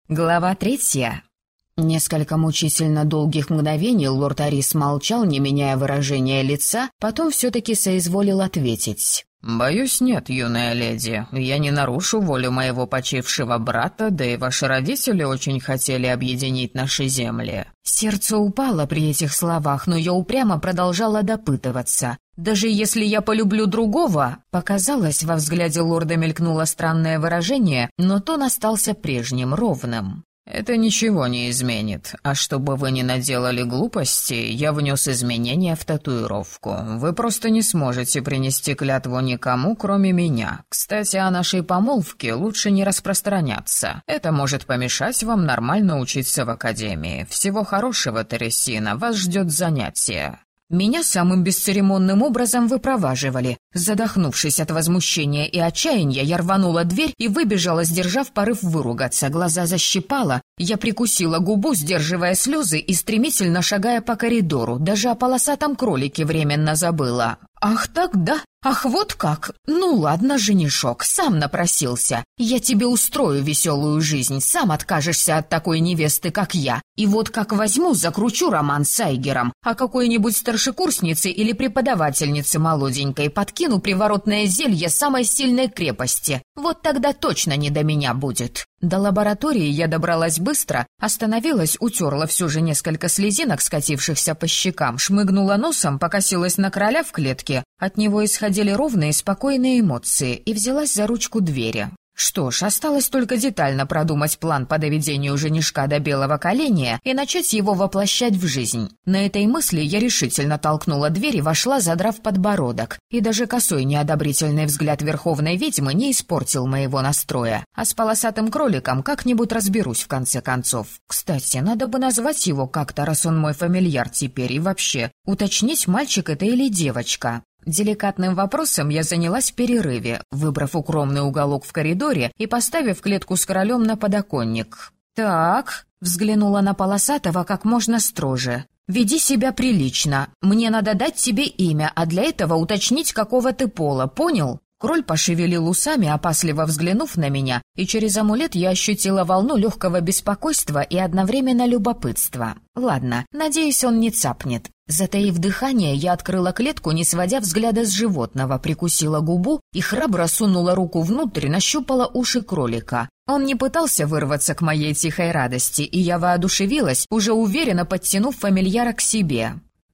Глава 3. Несколько мучительно долгих мгновений лорд Арис молчал, не меняя выражения лица, потом все-таки соизволил ответить. «Боюсь, нет, юная леди. Я не нарушу волю моего почившего брата, да и ваши родители очень хотели объединить наши земли». Сердце упало при этих словах, но я упрямо продолжала допытываться. «Даже если я полюблю другого...» Показалось, во взгляде лорда мелькнуло странное выражение, но тон остался прежним, ровным. «Это ничего не изменит. А чтобы вы не наделали глупостей, я внес изменения в татуировку. Вы просто не сможете принести клятву никому, кроме меня. Кстати, о нашей помолвке лучше не распространяться. Это может помешать вам нормально учиться в академии. Всего хорошего, Тересина, вас ждет занятие». Меня самым бесцеремонным образом выпроваживали. Задохнувшись от возмущения и отчаяния, я рванула дверь и выбежала, сдержав порыв выругаться. Глаза защипало, я прикусила губу, сдерживая слезы и стремительно шагая по коридору. Даже о полосатом кролике временно забыла. «Ах так, да? Ах, вот как? Ну ладно, женишок, сам напросился. Я тебе устрою веселую жизнь, сам откажешься от такой невесты, как я. И вот как возьму, закручу роман с Айгером, а какой-нибудь старшекурснице или преподавательнице молоденькой подкину приворотное зелье самой сильной крепости. Вот тогда точно не до меня будет». До лаборатории я добралась быстро, остановилась, утерла все же несколько слезинок, скатившихся по щекам, шмыгнула носом, покосилась на короля в клетке. От него исходили ровные, спокойные эмоции, и взялась за ручку двери. Что ж, осталось только детально продумать план по доведению женишка до белого коленя и начать его воплощать в жизнь. На этой мысли я решительно толкнула дверь и вошла, задрав подбородок. И даже косой неодобрительный взгляд верховной ведьмы не испортил моего настроя. А с полосатым кроликом как-нибудь разберусь в конце концов. Кстати, надо бы назвать его как-то, раз он мой фамильяр теперь, и вообще уточнить, мальчик это или девочка. Деликатным вопросом я занялась в перерыве, выбрав укромный уголок в коридоре и поставив клетку с королем на подоконник. «Так», — взглянула на полосатого как можно строже, — «веди себя прилично. Мне надо дать тебе имя, а для этого уточнить, какого ты пола, понял?» Кроль пошевелил усами, опасливо взглянув на меня, и через амулет я ощутила волну легкого беспокойства и одновременно любопытства. Ладно, надеюсь, он не цапнет. Затаив дыхание, я открыла клетку, не сводя взгляда с животного, прикусила губу и храбро сунула руку внутрь, нащупала уши кролика. Он не пытался вырваться к моей тихой радости, и я воодушевилась, уже уверенно подтянув фамильяра к себе.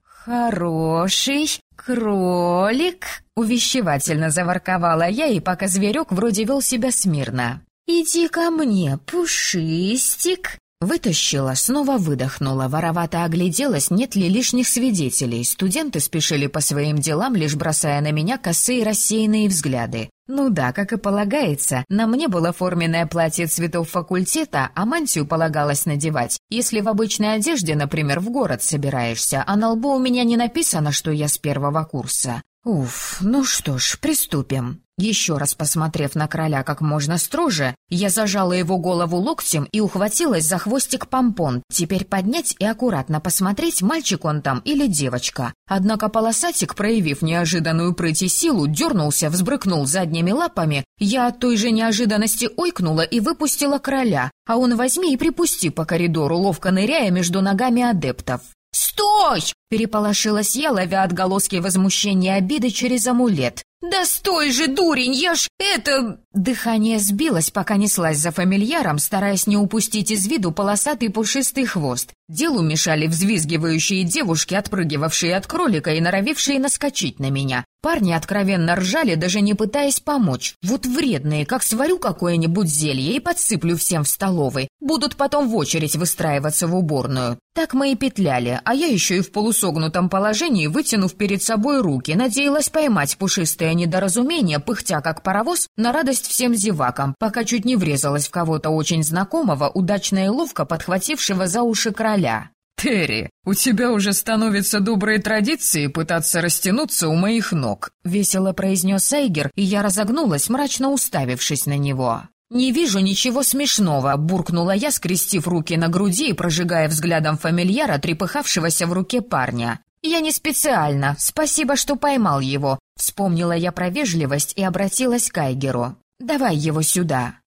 «Хороший кролик!» — увещевательно заворковала я, и пока зверек вроде вел себя смирно. «Иди ко мне, пушистик!» Вытащила, снова выдохнула, воровато огляделась, нет ли лишних свидетелей. Студенты спешили по своим делам, лишь бросая на меня косые рассеянные взгляды. Ну да, как и полагается, на мне было форменное платье цветов факультета, а мантию полагалось надевать, если в обычной одежде, например, в город собираешься, а на лбу у меня не написано, что я с первого курса. Уф, ну что ж, приступим. Еще раз посмотрев на короля как можно строже, я зажала его голову локтем и ухватилась за хвостик помпон. Теперь поднять и аккуратно посмотреть, мальчик он там или девочка. Однако полосатик, проявив неожиданную прыть и силу, дернулся, взбрыкнул задними лапами. Я от той же неожиданности ойкнула и выпустила короля, а он возьми и припусти по коридору, ловко ныряя между ногами адептов. «Стой!» — переполошилась я, ловя отголоски возмущения и обиды через амулет. «Да стой же, дурень, я ж это...» Дыхание сбилось, пока неслась за фамильяром, стараясь не упустить из виду полосатый пушистый хвост. Делу мешали взвизгивающие девушки, отпрыгивавшие от кролика и норовившие наскочить на меня. Парни откровенно ржали, даже не пытаясь помочь. Вот вредные, как сварю какое-нибудь зелье и подсыплю всем в столовой. Будут потом в очередь выстраиваться в уборную. Так мы и петляли, а я еще и в полусогнутом положении, вытянув перед собой руки, надеялась поймать пушистое недоразумение, пыхтя как паровоз, на радость всем зевакам, пока чуть не врезалась в кого-то очень знакомого, удачно и ловко подхватившего за уши короля. «Терри, у тебя уже становится доброй традицией пытаться растянуться у моих ног», — весело произнес Айгер, и я разогнулась, мрачно уставившись на него. «Не вижу ничего смешного», — буркнула я, скрестив руки на груди и прожигая взглядом фамильяра, трепыхавшегося в руке парня. «Я не специально. Спасибо, что поймал его». Вспомнила я про вежливость и обратилась к Айгеру. «Давай его сюда».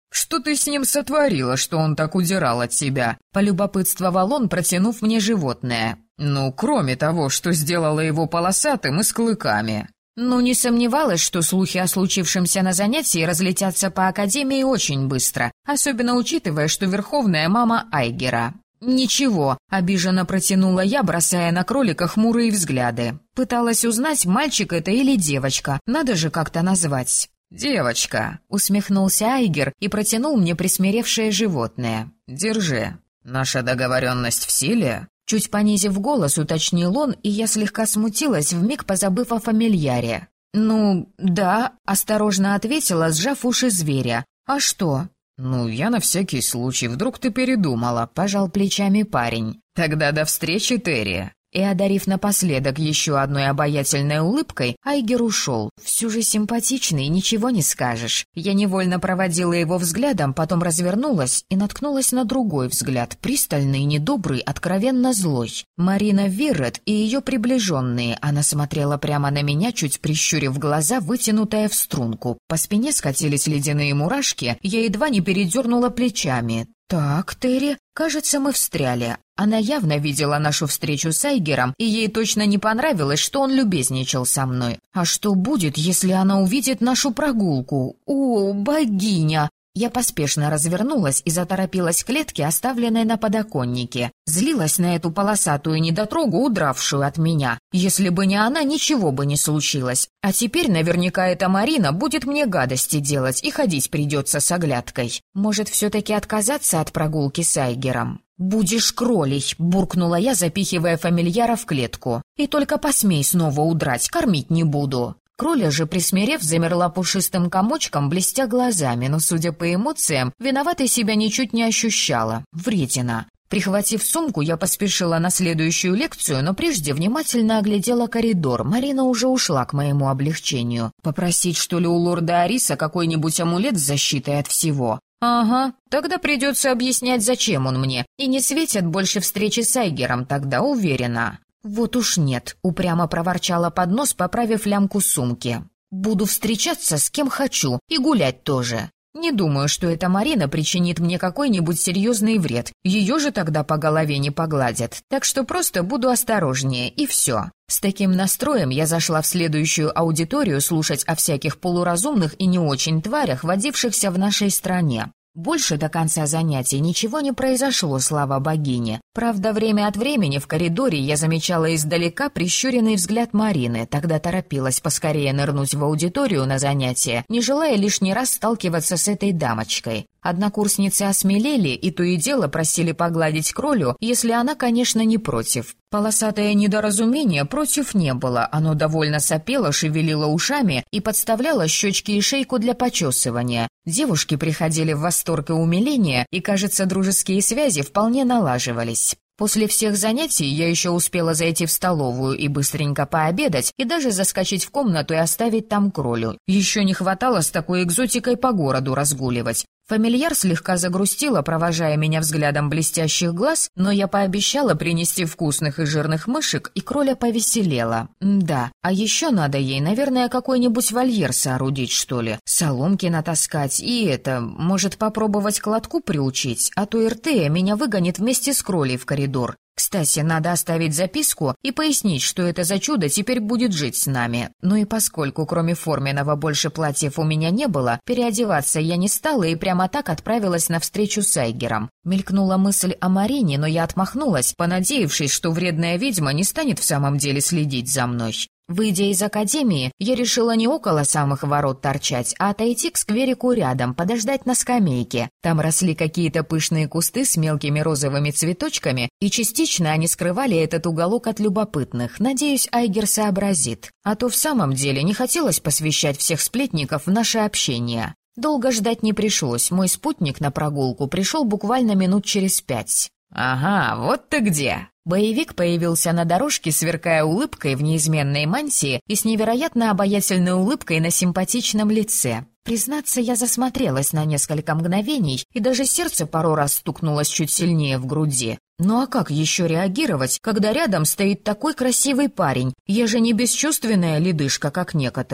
«Что ты с ним сотворила, что он так удирал от тебя?» — полюбопытствовал он, протянув мне животное. «Ну, кроме того, что сделала его полосатым и с клыками». Ну, не сомневалась, что слухи о случившемся на занятии разлетятся по академии очень быстро, особенно учитывая, что верховная мама Айгера. «Ничего», — обиженно протянула я, бросая на кролика хмурые взгляды. Пыталась узнать, мальчик это или девочка, надо же как-то назвать. «Девочка», — усмехнулся Айгер и протянул мне присмиревшее животное. «Держи. Наша договоренность в силе?» Чуть понизив голос, уточнил он, и я слегка смутилась, вмиг позабыв о фамильяре. «Ну, да», — осторожно ответила, сжав уши зверя. «А что?» «Ну, я на всякий случай, вдруг ты передумала», — пожал плечами парень. «Тогда до встречи, Терри». И, одарив напоследок еще одной обаятельной улыбкой, Айгер ушел. Все же симпатичный, ничего не скажешь. Я невольно проводила его взглядом, потом развернулась и наткнулась на другой взгляд, пристальный, недобрый, откровенно злой. Марина Виррет и ее приближенные. Она смотрела прямо на меня, чуть прищурив глаза, вытянутая в струнку. По спине скатились ледяные мурашки, я едва не передернула плечами. «Так, Терри, кажется, мы встряли». Она явно видела нашу встречу с Айгером, и ей точно не понравилось, что он любезничал со мной. А что будет, если она увидит нашу прогулку? О, богиня! Я поспешно развернулась и заторопилась к клетке, оставленной на подоконнике. Злилась на эту полосатую недотрогу, удравшую от меня. Если бы не она, ничего бы не случилось. А теперь наверняка эта Марина будет мне гадости делать, и ходить придется с оглядкой. Может, все-таки отказаться от прогулки с Айгером? «Будешь кролей», — буркнула я, запихивая фамильяра в клетку. «И только посмей снова удрать, кормить не буду». Кроля же, присмирев, замерла пушистым комочком, блестя глазами, но, судя по эмоциям, виноватой себя ничуть не ощущала. Вредина. Прихватив сумку, я поспешила на следующую лекцию, но прежде внимательно оглядела коридор. Марина уже ушла к моему облегчению. Попросить, что ли, у лорда Ариса какой-нибудь амулет с защитой от всего? Ага, тогда придется объяснять, зачем он мне. И не светят больше встречи с Айгером, тогда уверена. «Вот уж нет», — упрямо проворчала под нос, поправив лямку сумки. «Буду встречаться с кем хочу и гулять тоже. Не думаю, что эта Марина причинит мне какой-нибудь серьезный вред. Ее же тогда по голове не погладят. Так что просто буду осторожнее, и все». С таким настроем я зашла в следующую аудиторию слушать о всяких полуразумных и не очень тварях, водившихся в нашей стране. Больше до конца занятий ничего не произошло, слава богине. Правда, время от времени в коридоре я замечала издалека прищуренный взгляд Марины, тогда торопилась поскорее нырнуть в аудиторию на занятия, не желая лишний раз сталкиваться с этой дамочкой. Однокурсницы осмелели и то и дело просили погладить кролю, если она, конечно, не против. Полосатое недоразумение против не было, оно довольно сопело, шевелило ушами и подставляло щечки и шейку для почесывания. Девушки приходили в восторг и умиление, и, кажется, дружеские связи вполне налаживались. После всех занятий я еще успела зайти в столовую и быстренько пообедать, и даже заскочить в комнату и оставить там кролю. Еще не хватало с такой экзотикой по городу разгуливать. Фамильяр слегка загрустила, провожая меня взглядом блестящих глаз, но я пообещала принести вкусных и жирных мышек, и кроля повеселела. Да, а еще надо ей, наверное, какой-нибудь вольер соорудить, что ли, соломки натаскать, и может попробовать к лотку приучить, а то Иртея меня выгонит вместе с кролей в коридор. Кстати, надо оставить записку и пояснить, что это за чудо теперь будет жить с нами. Ну и поскольку кроме форменного больше платьев у меня не было, переодеваться я не стала и прямо так отправилась на встречу с Айгером. Мелькнула мысль о Марине, но я отмахнулась, понадеявшись, что вредная ведьма не станет в самом деле следить за мной. Выйдя из академии, я решила не около самых ворот торчать, а отойти к скверику рядом, подождать на скамейке. Там росли какие-то пышные кусты с мелкими розовыми цветочками, и частично они скрывали этот уголок от любопытных. Надеюсь, Айгер сообразит. А то в самом деле не хотелось посвящать всех сплетников в наше общение. Долго ждать не пришлось, мой спутник на прогулку пришел буквально минут через 5. «Ага, вот ты где!» Боевик появился на дорожке, сверкая улыбкой в неизменной мантии и с невероятно обаятельной улыбкой на симпатичном лице. Признаться, я засмотрелась на несколько мгновений, и даже сердце пару раз стукнулось чуть сильнее в груди. Ну а как еще реагировать, когда рядом стоит такой красивый парень? Я же не бесчувственная ледышка, как некоторые.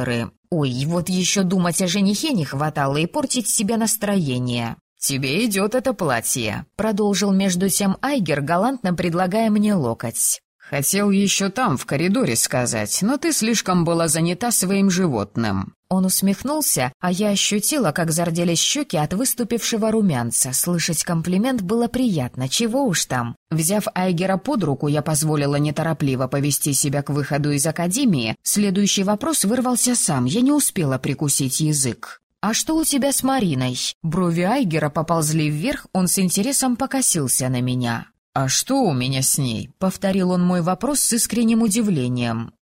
Ой, вот еще думать о женихе не хватало и портить себе настроение. «Тебе идет это платье», — продолжил между тем Айгер, галантно предлагая мне локоть. «Хотел еще там, в коридоре, сказать, но ты слишком была занята своим животным». Он усмехнулся, а я ощутила, как зарделись щеки от выступившего румянца. Слышать комплимент было приятно, чего уж там. Взяв Айгера под руку, я позволила неторопливо повести себя к выходу из академии. Следующий вопрос вырвался сам, я не успела прикусить язык. «А что у тебя с Мариной?» Брови Айгера поползли вверх, он с интересом покосился на меня. «А что у меня с ней?» — повторил он мой вопрос с искренним удивлением.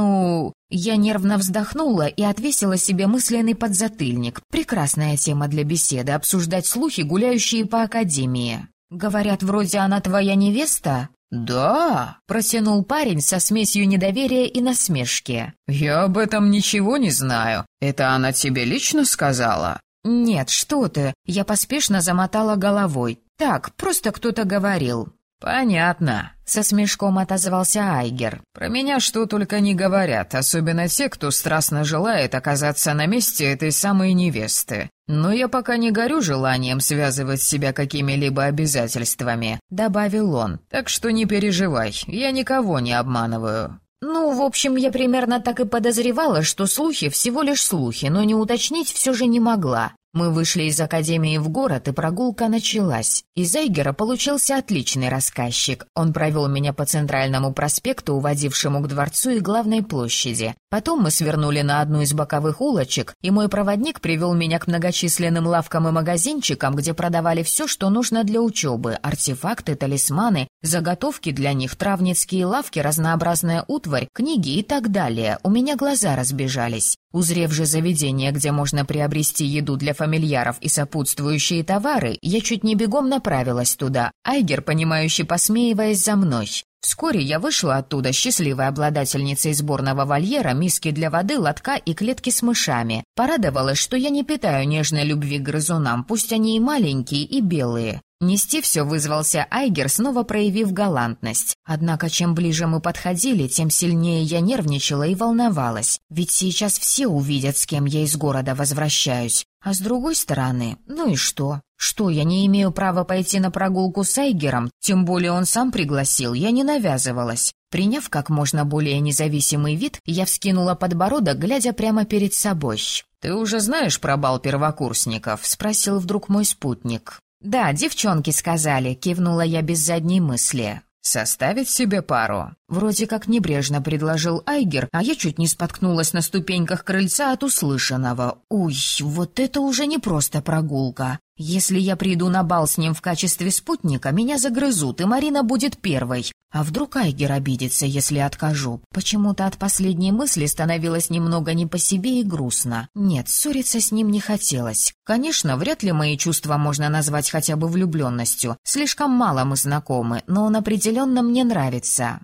Я нервно вздохнула и отвесила себе мысленный подзатыльник. Прекрасная тема для беседы — обсуждать слухи, гуляющие по академии. «Говорят, вроде она твоя невеста?» «Да», — протянул парень со смесью недоверия и насмешки. «Я об этом ничего не знаю. Это она тебе лично сказала?» «Нет, что ты!» — я поспешно замотала головой. «Так, просто кто-то говорил». «Понятно», — со смешком отозвался Айгер. «Про меня что только не говорят, особенно те, кто страстно желает оказаться на месте этой самой невесты. Но я пока не горю желанием связывать себя какими-либо обязательствами», — добавил он. «Так что не переживай, я никого не обманываю». В общем, я примерно так и подозревала, что слухи всего лишь слухи, но не уточнить все же не могла. Мы вышли из академии в город, и прогулка началась. Из Айгера получился отличный рассказчик. Он провел меня по центральному проспекту, уводившему к дворцу и главной площади. Потом мы свернули на одну из боковых улочек, и мой проводник привел меня к многочисленным лавкам и магазинчикам, где продавали все, что нужно для учебы: артефакты, талисманы, заготовки для них, травницкие лавки, разнообразная утварь, книги и так далее. У меня глаза разбежались. Узрев же заведение, где можно приобрести еду для фамильяров и сопутствующие товары, я чуть не бегом направилась туда, Айгер, понимающе посмеиваясь за мной. Вскоре я вышла оттуда счастливой обладательницей сборного вольера, миски для воды, лотка и клетки с мышами. Порадовалась, что я не питаю нежной любви к грызунам, пусть они и маленькие, и белые. Нести все вызвался Айгер, снова проявив галантность. Однако, чем ближе мы подходили, тем сильнее я нервничала и волновалась. Ведь сейчас все увидят, с кем я из города возвращаюсь. А с другой стороны, ну и что? Что, я не имею права пойти на прогулку с Айгером? Тем более он сам пригласил, я не навязывалась. Приняв как можно более независимый вид, я вскинула подбородок, глядя прямо перед собой. «Ты уже знаешь про бал первокурсников?» — спросил вдруг мой спутник. «Да, девчонки сказали», — кивнула я без задней мысли. «Составить себе пару?» Вроде как небрежно предложил Айгер, а я чуть не споткнулась на ступеньках крыльца от услышанного. Уй, вот это уже не просто прогулка. Если я приду на бал с ним в качестве спутника, меня загрызут, и Марина будет первой. А вдруг Айгер обидится, если откажу? Почему-то от последней мысли становилось немного не по себе и грустно. Нет, ссориться с ним не хотелось. Конечно, вряд ли мои чувства можно назвать хотя бы влюбленностью. Слишком мало мы знакомы, но он определенно мне нравится.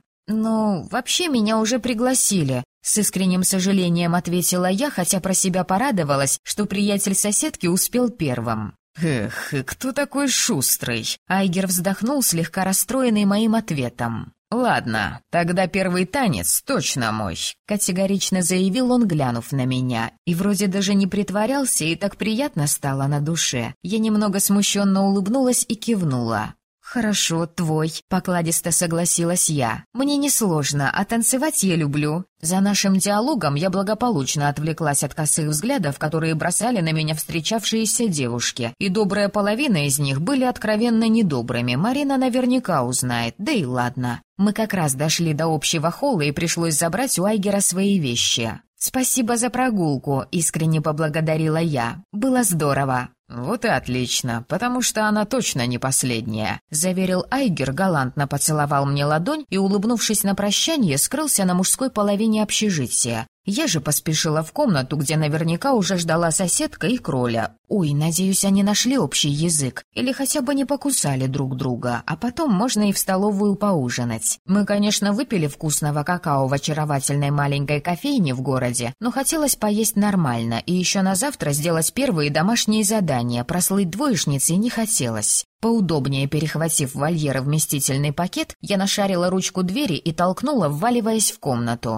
Вообще меня уже пригласили. С искренним сожалением ответила я, хотя про себя порадовалась, что приятель соседки успел первым. «Эх, и кто такой шустрый?» Айгер вздохнул, слегка расстроенный моим ответом. «Ладно, тогда первый танец точно мой», — категорично заявил он, глянув на меня. И вроде даже не притворялся, и так приятно стало на душе. Я немного смущенно улыбнулась и кивнула. «Хорошо, твой», — покладисто согласилась я. «Мне несложно, а танцевать я люблю». За нашим диалогом я благополучно отвлеклась от косых взглядов, которые бросали на меня встречавшиеся девушки, и добрая половина из них были откровенно недобрыми. Марина наверняка узнает, да и ладно. Мы как раз дошли до общего холла, и пришлось забрать у Айгера свои вещи. «Спасибо за прогулку», — искренне поблагодарила я. «Было здорово». «Вот и отлично, потому что она точно не последняя», — заверил Айгер, галантно поцеловал мне ладонь и, улыбнувшись на прощание, скрылся на мужской половине общежития. Я же поспешила в комнату, где наверняка уже ждала соседка и Кроля. Ой, надеюсь, они нашли общий язык или хотя бы не покусали друг друга, а потом можно и в столовую поужинать. Мы, конечно, выпили вкусного какао в очаровательной маленькой кофейне в городе, но хотелось поесть нормально и еще на завтра сделать первые домашние задания, прослыть двоечницей не хотелось. Поудобнее перехватив в вольер вместительный пакет, я нашарила ручку двери и толкнула, вваливаясь в комнату.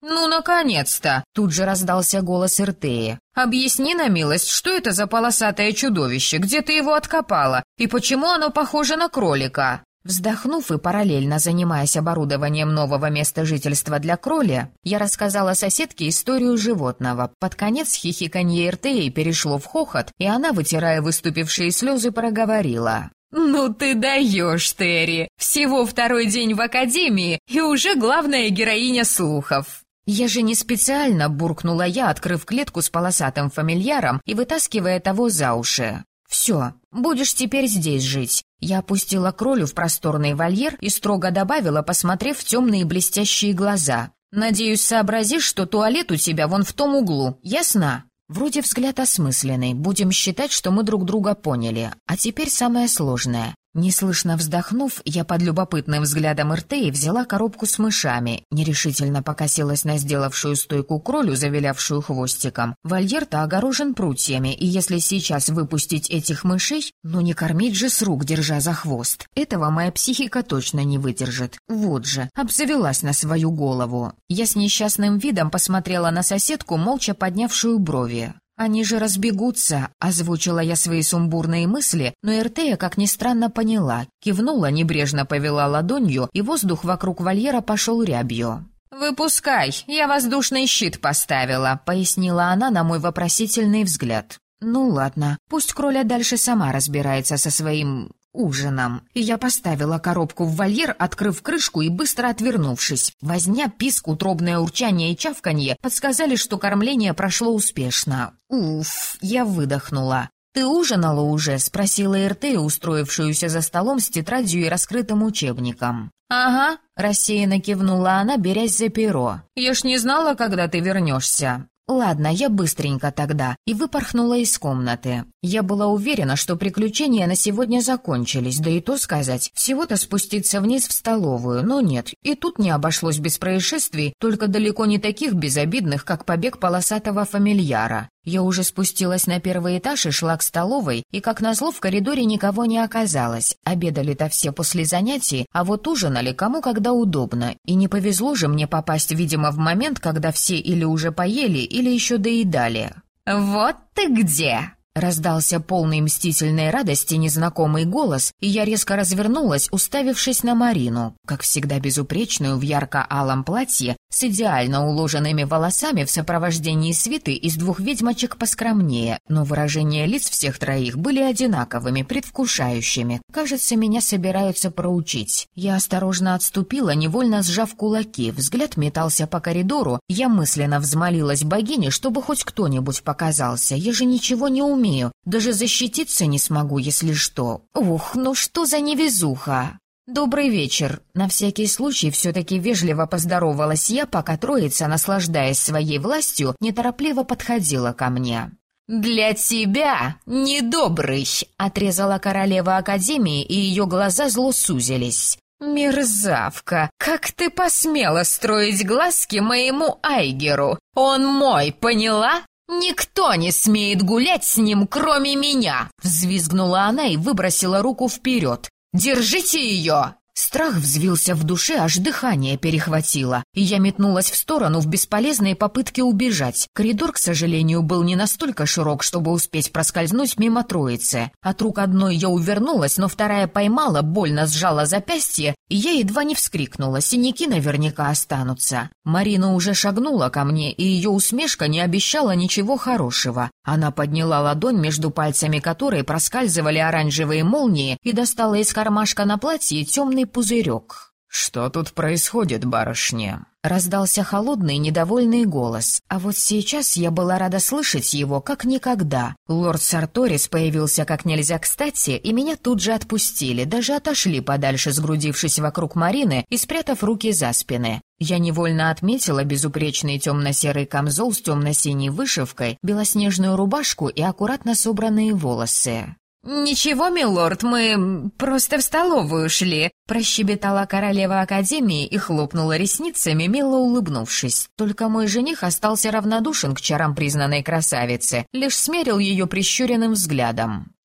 «Ну, наконец-то!» — тут же раздался голос Эртеи. «Объясни на милость, что это за полосатое чудовище, где ты его откопала, и почему оно похоже на кролика?» Вздохнув и параллельно занимаясь оборудованием нового места жительства для кроля, я рассказала соседке историю животного. Под конец хихиканье Эртеи перешло в хохот, и она, вытирая выступившие слезы, проговорила. «Ну ты даешь, Терри! Всего второй день в академии, и уже главная героиня слухов!» «Я же не специально», — буркнула я, открыв клетку с полосатым фамильяром и вытаскивая того за уши. «Все, будешь теперь здесь жить». Я опустила кролю в просторный вольер и строго добавила, посмотрев в темные блестящие глаза. «Надеюсь, сообразишь, что туалет у тебя вон в том углу, ясно?» Вроде взгляд осмысленный, будем считать, что мы друг друга поняли. А теперь самое сложное. Неслышно вздохнув, я под любопытным взглядом Эртеи взяла коробку с мышами, нерешительно покосилась на сделавшую стойку кролю, завилявшую хвостиком. Вольер-то огорожен прутьями, и если сейчас выпустить этих мышей, ну не кормить же с рук, держа за хвост. Этого моя психика точно не выдержит. Вот же, обзавелась на свою голову. Я с несчастным видом посмотрела на соседку, молча поднявшую брови. «Они же разбегутся», — озвучила я свои сумбурные мысли, но Эртея, как ни странно, поняла. Кивнула, небрежно повела ладонью, и воздух вокруг вольера пошел рябью. «Выпускай, я воздушный щит поставила», — пояснила она на мой вопросительный взгляд. «Ну ладно, пусть кроля дальше сама разбирается со своим... ужином». И я поставила коробку в вольер, открыв крышку и быстро отвернувшись. Возня, писк, утробное урчание и чавканье подсказали, что кормление прошло успешно. «Уф!» — я выдохнула. «Ты ужинала уже?» — спросила Эртея, устроившуюся за столом с тетрадью и раскрытым учебником. «Ага», — рассеянно кивнула она, берясь за перо. «Я ж не знала, когда ты вернешься». «Ладно, я быстренько тогда», и выпорхнула из комнаты. Я была уверена, что приключения на сегодня закончились, да и то сказать, всего-то спуститься вниз в столовую, но нет, и тут не обошлось без происшествий, только далеко не таких безобидных, как побег полосатого фамильяра. Я уже спустилась на первый этаж и шла к столовой, и, как назло, в коридоре никого не оказалось. Обедали-то все после занятий, а вот ужинали кому когда удобно. И не повезло же мне попасть, видимо, в момент, когда все или уже поели, или еще доедали. «Вот ты где!» Раздался полный мстительной радости незнакомый голос, и я резко развернулась, уставившись на Марину, как всегда безупречную в ярко-алом платье, с идеально уложенными волосами в сопровождении свиты из двух ведьмочек поскромнее, но выражения лиц всех троих были одинаковыми, предвкушающими. Кажется, меня собираются проучить. Я осторожно отступила, невольно сжав кулаки, взгляд метался по коридору, я мысленно взмолилась богине, чтобы хоть кто-нибудь показался, я же ничего не умею. Даже защититься не смогу, если что. Ух, ну что за невезуха! «Добрый вечер!» На всякий случай все-таки вежливо поздоровалась я, пока троица, наслаждаясь своей властью, неторопливо подходила ко мне. «Для тебя недобрый!» — отрезала королева Академии, и ее глаза зло сузились. «Мерзавка! Как ты посмела строить глазки моему Айгеру? Он мой, поняла? «Никто не смеет гулять с ним, кроме меня!» — взвизгнула она и выбросила руку вперед. «Держите ее!» Страх взвился в душе, аж дыхание перехватило, и я метнулась в сторону в бесполезной попытке убежать. Коридор, к сожалению, был не настолько широк, чтобы успеть проскользнуть мимо троицы. От рук одной я увернулась, но вторая поймала, больно сжала запястье, и я едва не вскрикнула, синяки наверняка останутся. Марина уже шагнула ко мне, и ее усмешка не обещала ничего хорошего. Она подняла ладонь, между пальцами которой проскальзывали оранжевые молнии, и достала из кармашка на платье темный пузырек. «Что тут происходит, барышня?» Раздался холодный, недовольный голос. А вот сейчас я была рада слышать его как никогда. Лорд Сарторис появился как нельзя кстати, и меня тут же отпустили, даже отошли подальше, сгрудившись вокруг Марины и спрятав руки за спины. Я невольно отметила безупречный темно-серый камзол с темно-синей вышивкой, белоснежную рубашку и аккуратно собранные волосы. «Ничего, милорд, мы просто в столовую шли», — прощебетала королева Академии и хлопнула ресницами, мило улыбнувшись. Только мой жених остался равнодушен к чарам признанной красавицы, лишь смерил ее прищуренным взглядом.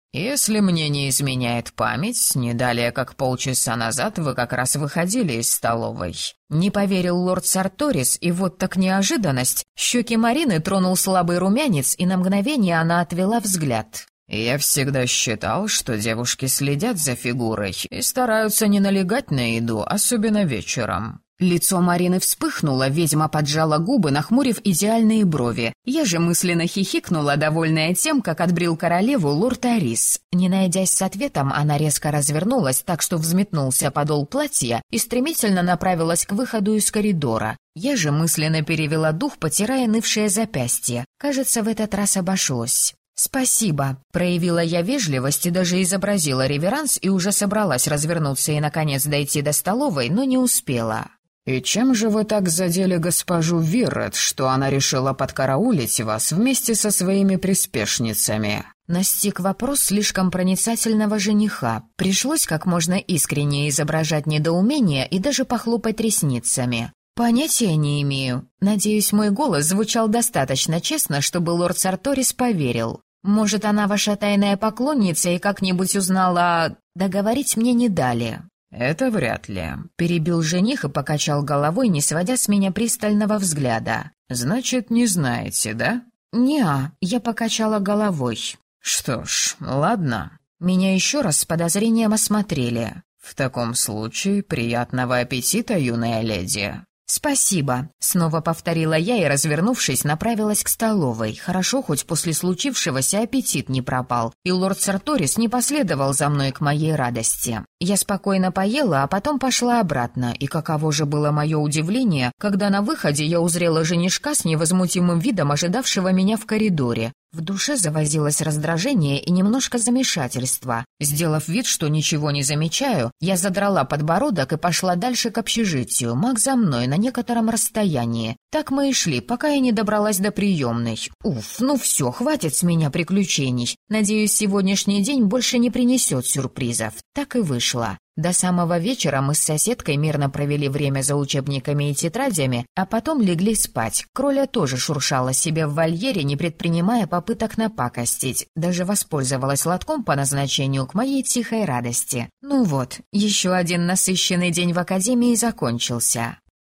«Если мне не изменяет память, не далее как полчаса назад вы как раз выходили из столовой». Не поверил лорд Сарторис, и вот так неожиданность. Щеки Марины тронул слабый румянец, и на мгновение она отвела взгляд. «Я всегда считал, что девушки следят за фигурой и стараются не налегать на еду, особенно вечером». Лицо Марины вспыхнуло, ведьма поджала губы, нахмурив идеальные брови. Я же мысленно хихикнула, довольная тем, как отбрил королеву лорд Арис. Не найдясь с ответом, она резко развернулась, так что взметнулся подол платья и стремительно направилась к выходу из коридора. Я же мысленно перевела дух, потирая нывшее запястье. Кажется, в этот раз обошлось. «Спасибо», — проявила я вежливость и даже изобразила реверанс и уже собралась развернуться и, наконец, дойти до столовой, но не успела. «И чем же вы так задели госпожу Виррет, что она решила подкараулить вас вместе со своими приспешницами?» Настиг вопрос слишком проницательного жениха. Пришлось как можно искреннее изображать недоумение и даже похлопать ресницами. «Понятия не имею. Надеюсь, мой голос звучал достаточно честно, чтобы лорд Сарторис поверил. Может, она ваша тайная поклонница и как-нибудь узнала...» Договорить мне не дали. «Это вряд ли», — перебил жених и покачал головой, не сводя с меня пристального взгляда. «Значит, не знаете, да?» «Не-а», я покачала головой. «Что ж, ладно». Меня еще раз с подозрением осмотрели. «В таком случае приятного аппетита, юная леди». «Спасибо», — снова повторила я и, развернувшись, направилась к столовой. Хорошо, хоть после случившегося аппетит не пропал, и лорд Сарторис не последовал за мной к моей радости. Я спокойно поела, а потом пошла обратно, и каково же было мое удивление, когда на выходе я узрела женишка с невозмутимым видом, ожидавшего меня в коридоре. В душе завозилось раздражение и немножко замешательства. Сделав вид, что ничего не замечаю, я задрала подбородок и пошла дальше к общежитию, маг за мной на некотором расстоянии. Так мы и шли, пока я не добралась до приемной. Уф, ну все, хватит с меня приключений. Надеюсь, сегодняшний день больше не принесет сюрпризов. Так и вышло. До самого вечера мы с соседкой мирно провели время за учебниками и тетрадями, а потом легли спать. Кроля тоже шуршала себе в вольере, не предпринимая попыток напакостить. Даже воспользовалась лотком по назначению к моей тихой радости. Ну вот, еще один насыщенный день в академии закончился.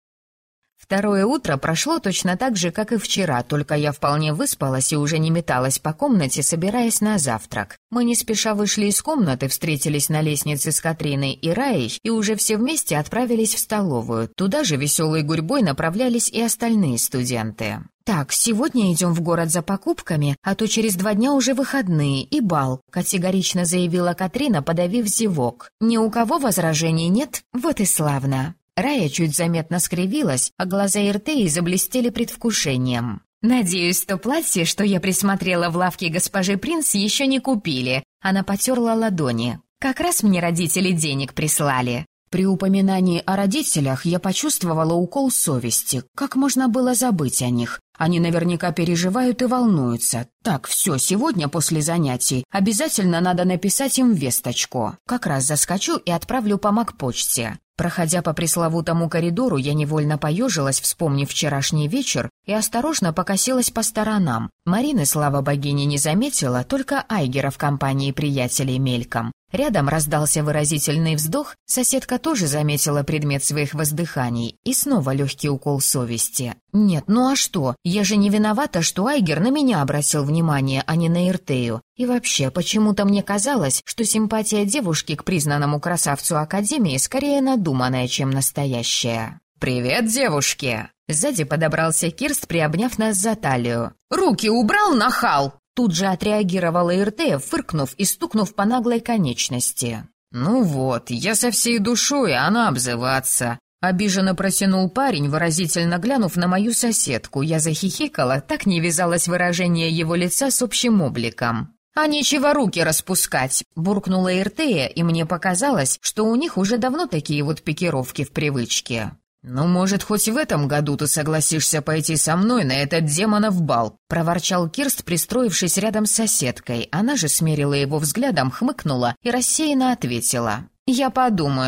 Второе утро прошло точно так же, как и вчера, только я вполне выспалась и уже не металась по комнате, собираясь на завтрак. Мы не спеша вышли из комнаты, встретились на лестнице с Катриной и Раей и уже все вместе отправились в столовую. Туда же веселой гурьбой направлялись и остальные студенты. «Так, сегодня идем в город за покупками, а то через 2 дня уже выходные и бал», — категорично заявила Катрина, подавив зевок. «Ни у кого возражений нет? Вот и славно». Рая чуть заметно скривилась, а глаза Иртеи заблестели предвкушением. «Надеюсь, то платье, что я присмотрела в лавке госпожи Принц, еще не купили». Она потерла ладони. «Как раз мне родители денег прислали». При упоминании о родителях я почувствовала укол совести. Как можно было забыть о них? Они наверняка переживают и волнуются. Так, все, сегодня после занятий обязательно надо написать им весточку. Как раз заскочу и отправлю по магпочте. Проходя по пресловутому коридору, я невольно поежилась, вспомнив вчерашний вечер, и осторожно покосилась по сторонам. Марины, слава богине, не заметила, только Айгера в компании приятелей мельком. Рядом раздался выразительный вздох, соседка тоже заметила предмет своих воздыханий, и снова легкий укол совести. «Нет, ну а что? Я же не виновата, что Айгер на меня обратил внимание, а не на Иртею. И вообще, почему-то мне казалось, что симпатия девушки к признанному красавцу Академии скорее надуманная, чем настоящая». «Привет, девушки!» Сзади подобрался Кирст, приобняв нас за талию. «Руки убрал, нахал!» Тут же отреагировала Иртея, фыркнув и стукнув по наглой конечности. «Ну вот, я со всей душой, а она обзываться». Обиженно протянул парень, выразительно глянув на мою соседку. Я захихикала, так не вязалось выражение его лица с общим обликом. «А нечего руки распускать», — буркнула Иртея, и мне показалось, что у них уже давно такие вот пикировки в привычке. «Ну, может, хоть в этом году ты согласишься пойти со мной на этот демонов бал?» — проворчал Кирст, пристроившись рядом с соседкой. Она же смерила его взглядом, хмыкнула и рассеянно ответила. «Я подумаю».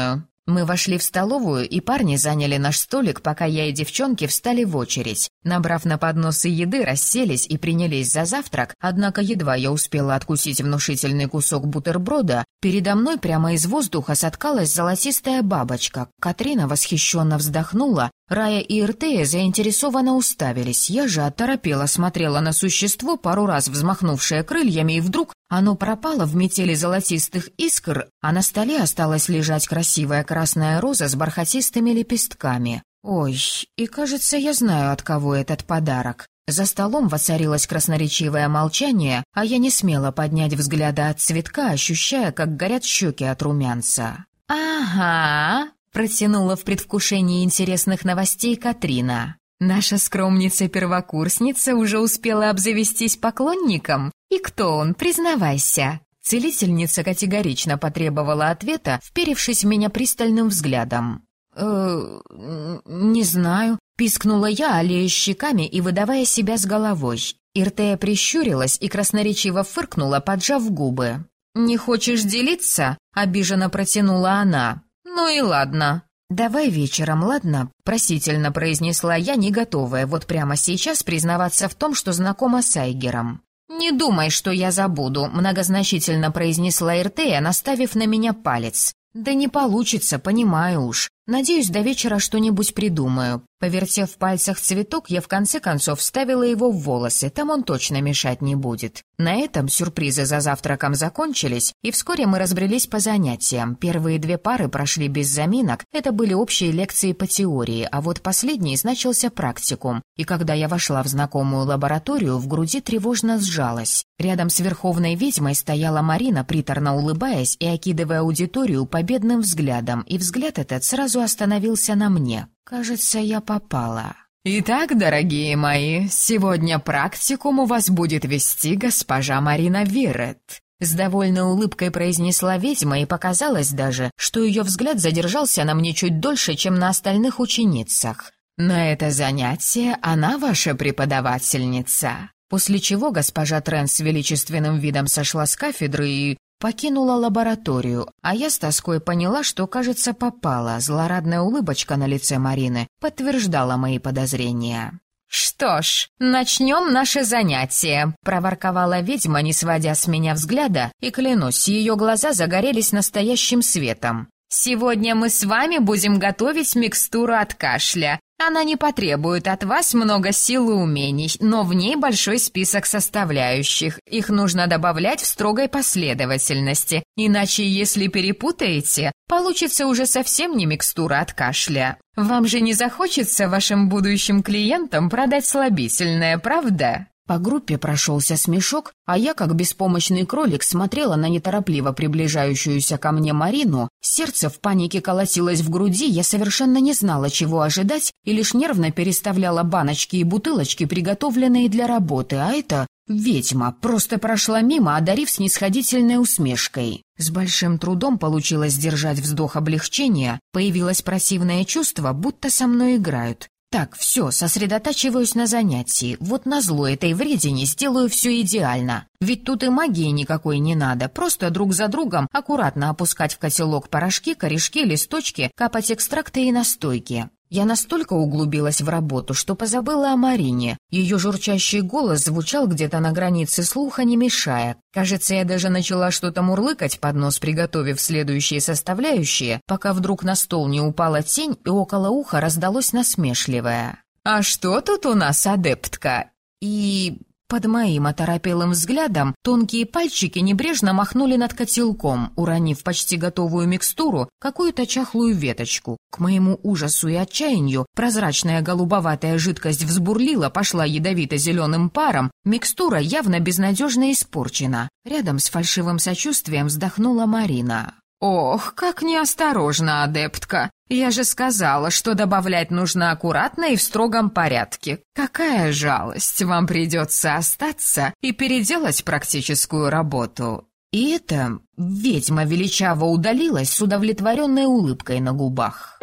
Мы вошли в столовую, и парни заняли наш столик, пока я и девчонки встали в очередь. Набрав на подносы еды, расселись и принялись за завтрак, однако едва я успела откусить внушительный кусок бутерброда, передо мной прямо из воздуха соткалась золотистая бабочка. Катрина восхищенно вздохнула, Рая и Иртея заинтересованно уставились. Я же оторопела смотрела на существо, пару раз взмахнувшее крыльями, и вдруг оно пропало в метели золотистых искр, а на столе осталась лежать красивая красная роза с бархатистыми лепестками. Ой, и кажется, я знаю, от кого этот подарок. За столом воцарилось красноречивое молчание, а я не смела поднять взгляда от цветка, ощущая, как горят щеки от румянца. «Ага», — протянула в предвкушении интересных новостей Катрина. «Наша скромница-первокурсница уже успела обзавестись поклонником? И кто он, признавайся?» Целительница категорично потребовала ответа, вперевшись в меня пристальным взглядом. «Не знаю», — пискнула я, аллея щеками и выдавая себя с головой. Иртея прищурилась и красноречиво фыркнула, поджав губы. «Не хочешь делиться?» — обиженно протянула она. «Ну и ладно». «Давай вечером, ладно?» — просительно произнесла я, не готовая вот прямо сейчас признаваться в том, что знакома с Айгером. «Не думай, что я забуду», — многозначительно произнесла Иртея, наставив на меня палец. «Да не получится, понимаю уж. Надеюсь, до вечера что-нибудь придумаю». Повертев в пальцах цветок, я в конце концов вставила его в волосы, там он точно мешать не будет. На этом сюрпризы за завтраком закончились, и вскоре мы разбрелись по занятиям. Первые 2 пары прошли без заминок, это были общие лекции по теории, а вот последний значился практикум. И когда я вошла в знакомую лабораторию, в груди тревожно сжалась. Рядом с верховной ведьмой стояла Марина, приторно улыбаясь и окидывая аудиторию победным взглядом, и взгляд этот сразу остановился на мне. Кажется, я попала. «Итак, дорогие мои, сегодня практикум у вас будет вести госпожа Марина Вирет», — с довольной улыбкой произнесла ведьма, и показалось даже, что ее взгляд задержался на мне чуть дольше, чем на остальных ученицах. «На это занятие она ваша преподавательница». После чего госпожа Трен с величественным видом сошла с кафедры и покинула лабораторию, а я с тоской поняла, что, кажется, попала. Злорадная улыбочка на лице Марины подтверждала мои подозрения. «Что ж, начнем наше занятие», — проворковала ведьма, не сводя с меня взгляда, и, клянусь, ее глаза загорелись настоящим светом. «Сегодня мы с вами будем готовить микстуру от кашля. Она не потребует от вас много сил и умений, но в ней большой список составляющих. Их нужно добавлять в строгой последовательности, иначе, если перепутаете, получится уже совсем не микстура от кашля. Вам же не захочется вашим будущим клиентам продать слабительное, правда?» По группе прошелся смешок, а я, как беспомощный кролик, смотрела на неторопливо приближающуюся ко мне Марину. Сердце в панике колотилось в груди, я совершенно не знала, чего ожидать, и лишь нервно переставляла баночки и бутылочки, приготовленные для работы, а это ведьма просто прошла мимо, одарив снисходительной усмешкой. С большим трудом получилось сдержать вздох облегчения, появилось противное чувство, будто со мной играют. Так, все, сосредотачиваюсь на занятии. Вот назло этой вредине сделаю все идеально. Ведь тут и магии никакой не надо. Просто друг за другом аккуратно опускать в котелок порошки, корешки, листочки, капать экстракты и настойки. Я настолько углубилась в работу, что позабыла о Марине. Ее журчащий голос звучал где-то на границе слуха, не мешая. Кажется, я даже начала что-то мурлыкать под нос, приготовив следующие составляющие, пока вдруг на стол не упала тень, и около уха раздалось насмешливое: «А что тут у нас, адептка?» И под моим оторопелым взглядом тонкие пальчики небрежно махнули над котелком, уронив почти готовую микстуру, какую-то чахлую веточку. К моему ужасу и отчаянию прозрачная голубоватая жидкость взбурлила, пошла ядовито-зеленым паром, микстура явно безнадежно испорчена. Рядом с фальшивым сочувствием вздохнула Марина. «Ох, как неосторожно, адептка! Я же сказала, что добавлять нужно аккуратно и в строгом порядке. Какая жалость, вам придется остаться и переделать практическую работу». И это ведьма величаво удалилась с удовлетворенной улыбкой на губах.